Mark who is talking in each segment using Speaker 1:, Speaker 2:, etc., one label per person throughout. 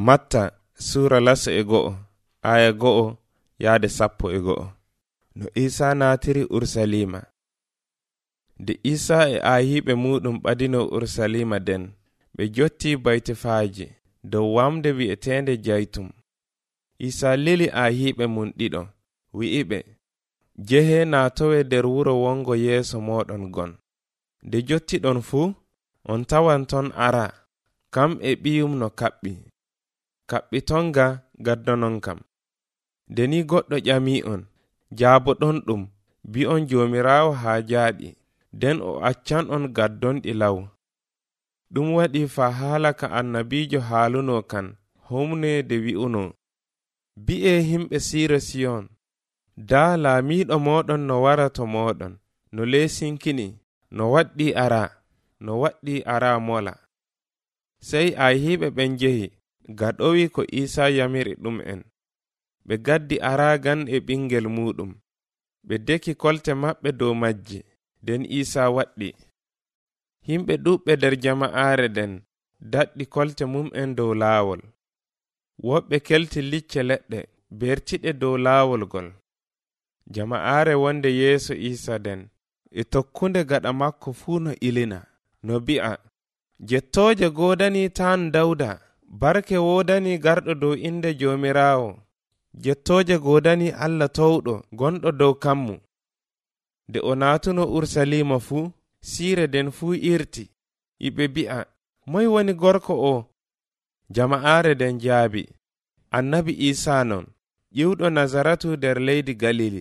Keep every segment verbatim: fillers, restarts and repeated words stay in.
Speaker 1: Matta sura laso e go'o aya go'o yaade sappo e go'o. No Isa naatiri Ursalima. De Isa e ayiɓe muɗum ɓadino Ursalima den, ɓe jotti baytifaaji dow wamde wi'etende Jaytum. Isa lili ayiɓe mum ɗiɗo, wi'iɓe, jehe naatowe nder wuro wongo yeeso moɗon gon. De jotti ɗon fuu, on tawan ton ara, kam e ɓiyum no kaɓɓi. Kaɓɓi tonga gaddonon kam. Deni goɗɗo ƴami on, jaabo ɗon ɗum, bi'on jomirawo haa jaaɗi, den o accan on gaddonɗi law. Ɗum waɗi fa haala ka annabijo haaluno kan, homne de wi'uno, bi'e himɓe Siira Siyon, daa laamiɗo moɗon no wara to moɗon, no leesinkini, no waɗɗi ara, no waɗɗi ara mola. Sey ayiɓe ɓen jehi, gaɗowi ko Isa yamiri ɗum en. Ɓe gaddi aragan e ɓingel muɗum. Ɓe deki kolte maɓɓe dow majji, den Isa waɗɗi. Himɓe ɗuɓɓe nder jama'aare den daɗɗi kolte mum'en dow laawol. Woɓɓe kelti licce leɗɗe bertiɗe dow laawol gol. Jama'aare wonde yeeso Isa den e tokkunde gaɗa makko fuu no ilina, no bi'a, jettooje godani tan Dawda, barke wodani garɗo dow inde Jomirawo, jettooje godani Allah towɗo gonɗo dow kammu. De o naatuno Ursalima fuu, siire den fuu irti, iɓe bi'a, moy woni gorko o? Jama'aare den jaabi, annabi Isa non, ƴiwɗo Nazaratu nder leydi Galili.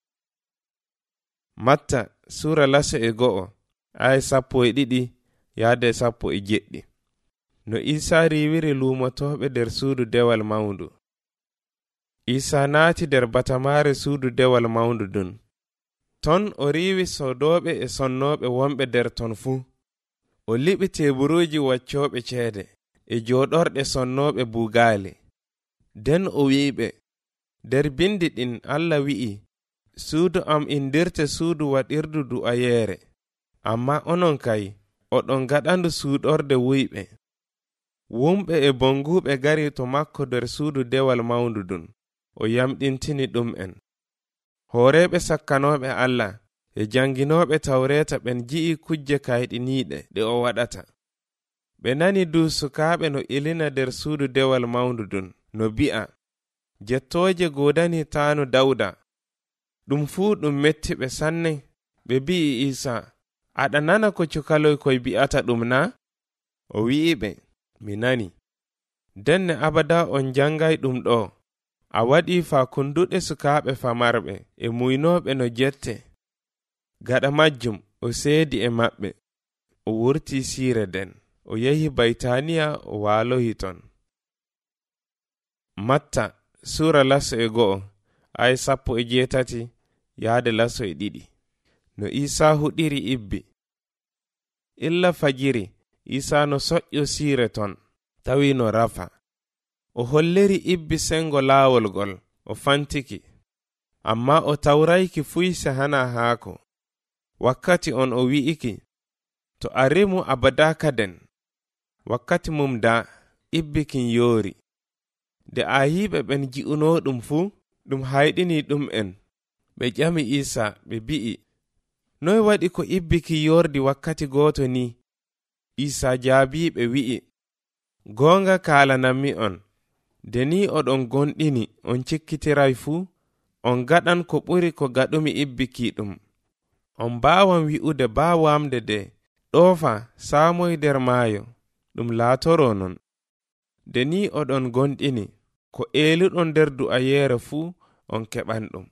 Speaker 1: Matta sura laso e go'o aya sappo e ɗiɗi yaade sappo e jeɗɗi. No Isa riwiri luumotoɓe nder suudu dewal mawndu. Isa naati nder batamaare suudu dewal mawndu dun. Ton o riiwi sodoɓe e sonnoɓe wonɓe nder ton fuu. O liɓi teburuji waccoɓe ceede e joɗorɗe sonnoɓe bugaali. Den o wi'iɓe, nder bindi ɗin Allah wi'i, suudu am indirte suudu waɗirdu du'ayeere, amma onon kay oɗon gaɗandu suuɗorde wuyɓe. Wumɓe e bonguɓe gari to makko nder suudu dewal mawndu dun, o yamɗintini ɗum en. Hooreɓe sakkanoɓe Allah e janginoɓe tawreta ɓen ji'i kujje kayɗiniiɗe ɗe o waɗata. Ɓe nani du sukaaɓe no ilina nder suudu dewal mawndu dun, no bi'a, jettooje godani taanu Dawda. Ɗum fuu ɗum metti ɓe sanne. Ɓe bi'i Isa, aɗa nana ko cukaloy koy bi'ata ɗum na? O wi'iɓe, mi nani. Denne abada on jangay ɗum ɗo. A waɗi fa kunduɗe sukaaɓe famarɓe e muynoɓe no jette. Gaɗa majjum o seedi e maɓɓe. O wurti siire den. O yehi Baytaniya o waalohi ton. Matta sura laso e go'o aya sappo e jeetati yaade laso e ɗiɗi. No Isa huɗiri ibbi. Illa fajiri Isa no soƴƴo siire ton, tawi no rafa. O holliri ibbi sengo laawol gol, o fantiki. Amma o tawrayki fuyse hana haako. Wakkati on o wi'iki, to a rimu abada kaden. Wakkati mum da, ibbi kin yoori. De ayiɓe ɓen ji'uno ɗum fuu, ɗum hayɗini ɗum en. Ɓe ƴami Isa, ɓe bi'i, noy waɗi ko ibbi ki yordi wakkati gooto ni? Isa jaabiɓe wi'i, goonga kaalanammi on, de ni oɗon gonɗini on cikkitiray fuu, on gaɗan ko ɓuri ko gaɗumi ibbiki ɗum. On mbaawan wi'ude baa wamde de, ɗoofa saamoy nder maayo, ɗum laatoro non. De ni oɗon gonɗini, ko eeluɗon nder du'ayeere fuu, on keɓan ɗum.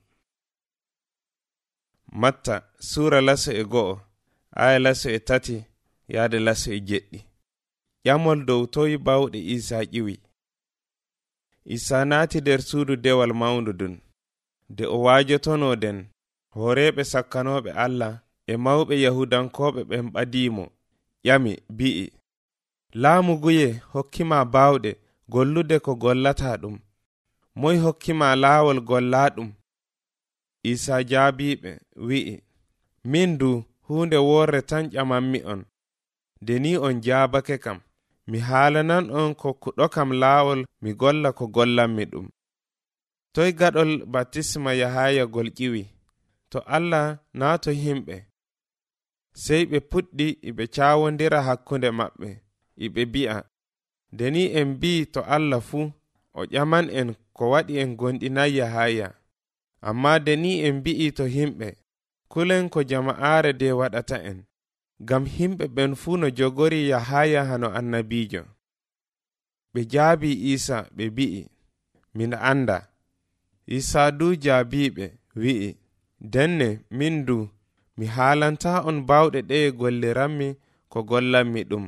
Speaker 1: Matta sura laso e go'o aya laso e tati yaade laso e jeɗɗi. Ƴamol dow toy bawɗe Isa ƴiwi. Isa naati nder suudu dewal mawndu dun. De o waajotono den, hooreɓe sakkanoɓe Allah e mawɓe Yahudankoɓe ɓen ɓadimo, ƴami bi'i, laamu guye hokkima bawɗe gollude ko gollata ɗum. Moy hokkima laawol golla ɗum? Isa jaabiɓe wi'i, min du hunde worre tan ƴamanmi on. De ni on jaabake kam, mi haalanan on ko kuɗo kam laawol mi golla ko gollanmi ɗum. Toy gaɗol batisma Yahaya gol ƴiwi, to Allah naa to himɓe. Sey ɓe puɗɗi iɓe caawondira hakkunde maɓɓe, iɓe bi'a, deni en bi'i to Allah fuu, o ƴaman en ko waɗi en gonɗinay Yahaya. Amma deni en bi'i to himɓe, kulen ko jama'aare de waɗata en, gam himɓe ɓen fuu no jogori Yahaya hano annabiijo. Ɓe jaabi Isa ɓe bi'i, min anda. Isa du jaabiɓe wi'i, denne min du mi haalanta on bawɗe ɗe golliranmi ko gollanmi ɗum.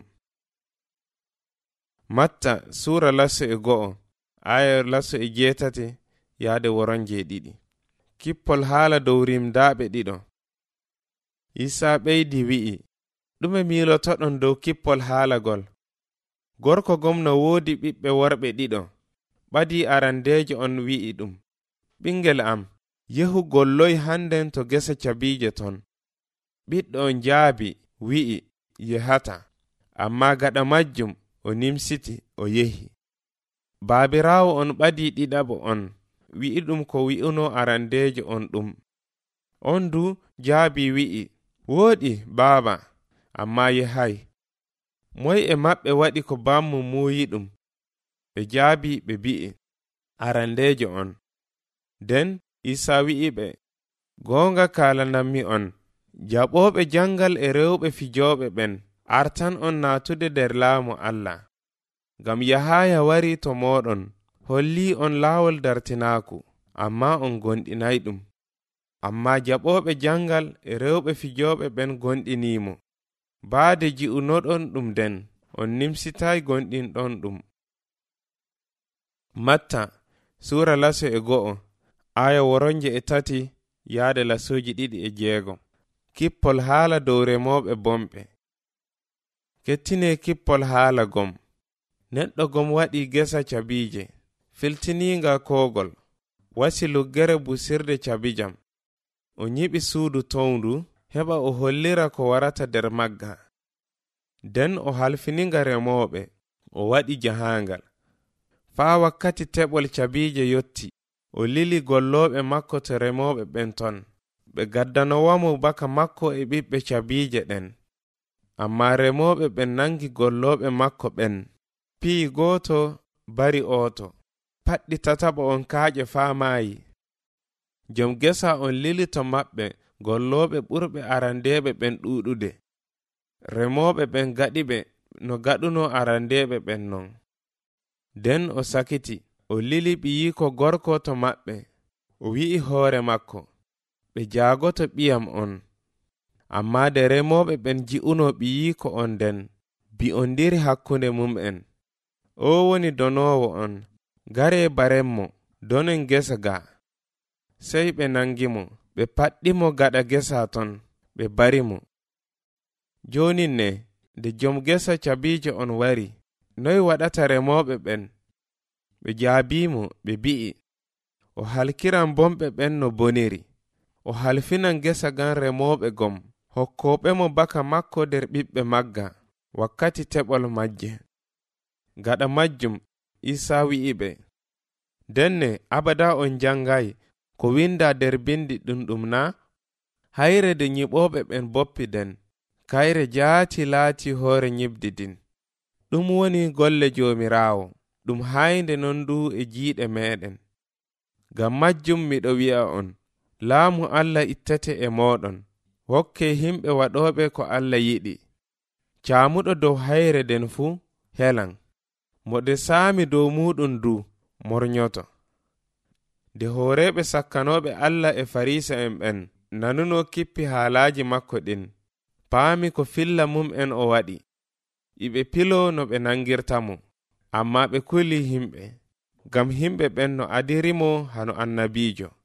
Speaker 1: Matta sura lasso e go'o aya lasso e jeetati yaade woron jeeɗiɗi. Kippol haala dow rimdaaɓe ɗiɗo. Isa ɓeydi wi'i, ɗume miilotoɗon dow kippol haalagol? Gorko gom no woodi ɓiɓɓe worɓe ɗiɗo. Ɓadi arandeejo on wi'i ɗum, ɓingel am, yehu golloy hannden to gesa cabiije ton. Ɓiɗɗo on jaabi wi'i, yehata. Amma gaɗa majjum o nimsiti o yehi. Baabiraawo on ɓadi ɗiɗaɓo on wi'i ɗum ko wi'uno arandeejo on ɗum. On du jaabi wi'i, wooɗi baaba, amma yehay. Moy e maɓɓe waɗi ko bammu muuyi ɗum? Ɓe jaabi ɓe bi'i, arandeejo on. Den Isa wi'i ɓe, goonga kaalanammi on, jaɓooɓe jangal e rewɓe fijooɓe ɓen artan on naatude nder laamu Allah. Gam Yahaya wari to mooɗon, holli on laawol dartinaaku, amma on gonɗinay ɗum. Amma jaɓooɓe jangal e rewɓe fijooɓe ɓen gonɗinimo. Baade ji'unoɗon ɗum den, on nimsitay gonɗinɗon ɗum. Matta sura laso e go'o aya woronje e tati yaade lasoji ɗiɗi e jeego. Kippol haala dow remoɓe bomɓe. Kettine kippol haala gom. Neɗɗo gom waɗi gesa cabiije, filtininga kogol, wasi luggere busirde cabijam. O nyiɓi suudu towndu, heɓa o hollira ko warata nder magga. Den o halfininga remoɓe, o waɗi jahangal. Faa wakkati teɓol cabiije yotti, o lili golloɓe makko to remoɓe ɓen ton. Ɓe gaddanowamo baka makko e ɓiɓɓe cabiije ɗen. Amma remoɓe ɓen nangi golloɓe makko ɓen. Pii gooto bari ooto, paɗɗi tataɓo on kaaƴe faa maayi. Jom gesa on lili to maɓɓe golloɓe ɓurɓe arandeɓe ɓen ɗuɗude. Remoɓe ɓen gaɗiɓe no gaɗuno arandeɓe ɓen non. Den o sakiti, o lili ɓiyiko gorko to maɓɓe. O wi'i hoore makko, ɓe jaagoto ɓiyam on. Amma de remoɓe ɓen ji'uno ɓiyiko on den, bi'ondiri hakkunde mum'en. O woni donowo on, gare baremmo, donen gesa ga. Sey ɓe nangimo, ɓe paɗɗimo gaɗa gesa ton, ɓe barimo. Jonin ne, de jom gesa cabiije on wari, noy waɗata remoɓe ɓen? Ɓe jaabimo, ɓe bi'i, o halkiran bomɓe ɓen no boniri. O halfinan gesa gan remoɓe gom, hokkoɓe mo baka makko nder ɓiɓɓe magga, wakkati teɓol majje. Gaɗa majjum, Isa wi'i ɓe, denne abada on jangay ko winda nder bindi ɗum ɗum na? Hayre de nyiɓoɓe ɓen boppi den, kayre jaati laati hoore nyibdidin. Ɗum woni golle Joomiraawo, ɗum haynde non du e jiiɗe meɗen. Gam majjum miɗo wi'a on, laamu Allah ittete e moɗon, hokke himɓe waɗoɓe ko Allah yiɗi. Caamuɗo dow hayre den fuu helan, mo de saami dow muɗum du mornyoto. De hooreɓe sakkanoɓe Allah e farisa en ɓen nanuno kippi haalaji makko ɗin, paami ko filla mum en o waɗi. Iɓe pilo no ɓe nangirtamo, amma ɓe kuli himɓe, gam himɓe ɓen no adirimo hano annabiijo.